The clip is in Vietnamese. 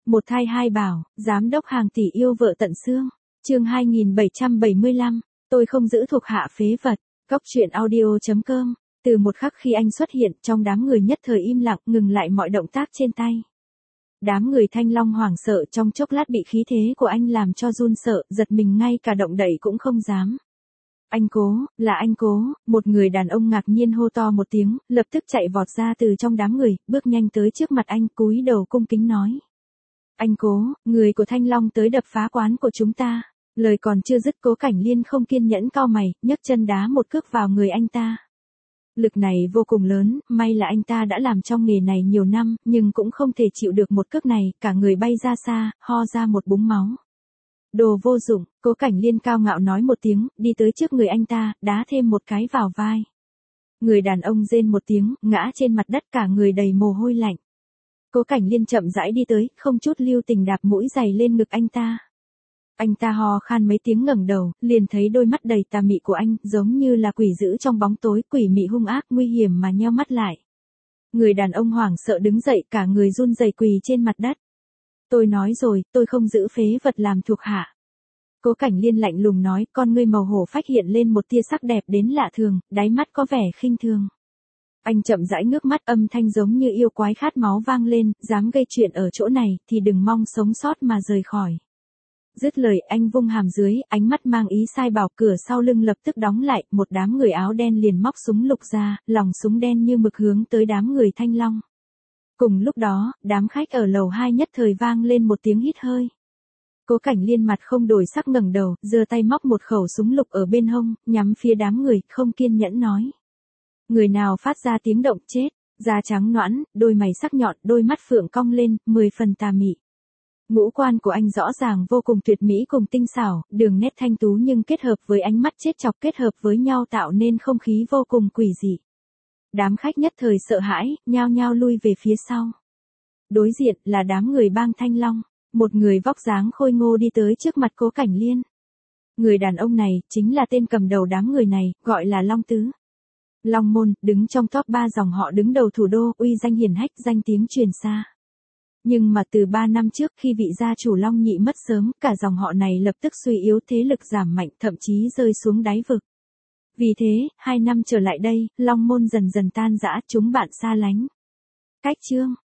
Một thai hai bảo, giám đốc hàng tỷ yêu vợ tận xương. Chương 2775, tôi không giữ thuộc hạ phế vật. Góc truyện audio.com. Từ một khắc khi anh xuất hiện, trong đám người nhất thời im lặng, ngừng lại mọi động tác trên tay. Đám người Thanh Long hoảng sợ, trong chốc lát bị khí thế của anh làm cho run sợ, giật mình ngay cả động đậy cũng không dám. Anh Cố, là anh Cố, một người đàn ông ngạc nhiên hô to một tiếng, lập tức chạy vọt ra từ trong đám người, bước nhanh tới trước mặt anh, cúi đầu cung kính nói. Anh Cố, người của Thanh Long tới đập phá quán của chúng ta. Lời còn chưa dứt, Cố Cảnh Liên không kiên nhẫn cau mày, nhấc chân đá một cước vào người anh ta. Lực này vô cùng lớn, may là anh ta đã làm trong nghề này nhiều năm, nhưng cũng không thể chịu được một cước này, cả người bay ra xa, ho ra một búng máu. Đồ vô dụng, Cố Cảnh Liên cao ngạo nói một tiếng, đi tới trước người anh ta, đá thêm một cái vào vai. Người đàn ông rên một tiếng, ngã trên mặt đất, cả người đầy mồ hôi lạnh. Cố Cảnh Liên chậm rãi đi tới, không chút lưu tình đạp mũi giày lên ngực anh ta. Anh ta ho khan mấy tiếng ngẩng đầu, liền thấy đôi mắt đầy tà mị của anh, giống như là quỷ dữ trong bóng tối, quỷ mị hung ác nguy hiểm mà nheo mắt lại. Người đàn ông hoảng sợ đứng dậy, cả người run rẩy quỳ trên mặt đất. Tôi nói rồi, tôi không giữ phế vật làm thuộc hạ. Cố Cảnh Liên lạnh lùng nói, con ngươi màu hổ phách hiện lên một tia sắc đẹp đến lạ thường, đáy mắt có vẻ khinh thường. Anh chậm rãi ngước mắt, âm thanh giống như yêu quái khát máu vang lên, dám gây chuyện ở chỗ này, thì đừng mong sống sót mà rời khỏi. Dứt lời, anh vung hàm dưới, ánh mắt mang ý sai bảo, cửa sau lưng lập tức đóng lại, một đám người áo đen liền móc súng lục ra, lòng súng đen như mực hướng tới đám người Thanh Long. Cùng lúc đó, đám khách ở lầu 2 nhất thời vang lên một tiếng hít hơi. Cố Cảnh Liên mặt không đổi sắc ngẩng đầu, giơ tay móc một khẩu súng lục ở bên hông, nhắm phía đám người, không kiên nhẫn nói. Người nào phát ra tiếng động chết, da trắng nõn, đôi mày sắc nhọn, đôi mắt phượng cong lên, 10 phần tà mị. Ngũ quan của anh rõ ràng vô cùng tuyệt mỹ cùng tinh xảo, đường nét thanh tú nhưng kết hợp với ánh mắt chết chọc kết hợp với nhau tạo nên không khí vô cùng quỷ dị. Đám khách nhất thời sợ hãi, nhao nhao lui về phía sau. Đối diện là đám người bang Thanh Long, một người vóc dáng khôi ngô đi tới trước mặt Cố Cảnh Liên. Người đàn ông này, chính là tên cầm đầu đám người này, gọi là Long Tứ. Long Môn, đứng trong top 3 dòng họ đứng đầu thủ đô, uy danh hiển hách, danh tiếng truyền xa. Nhưng mà từ 3 năm trước khi vị gia chủ Long Nhị mất sớm, cả dòng họ này lập tức suy yếu, thế lực giảm mạnh, thậm chí rơi xuống đáy vực. Vì thế, 2 năm trở lại đây, Long Môn dần dần tan rã, chúng bạn xa lánh. Cách chương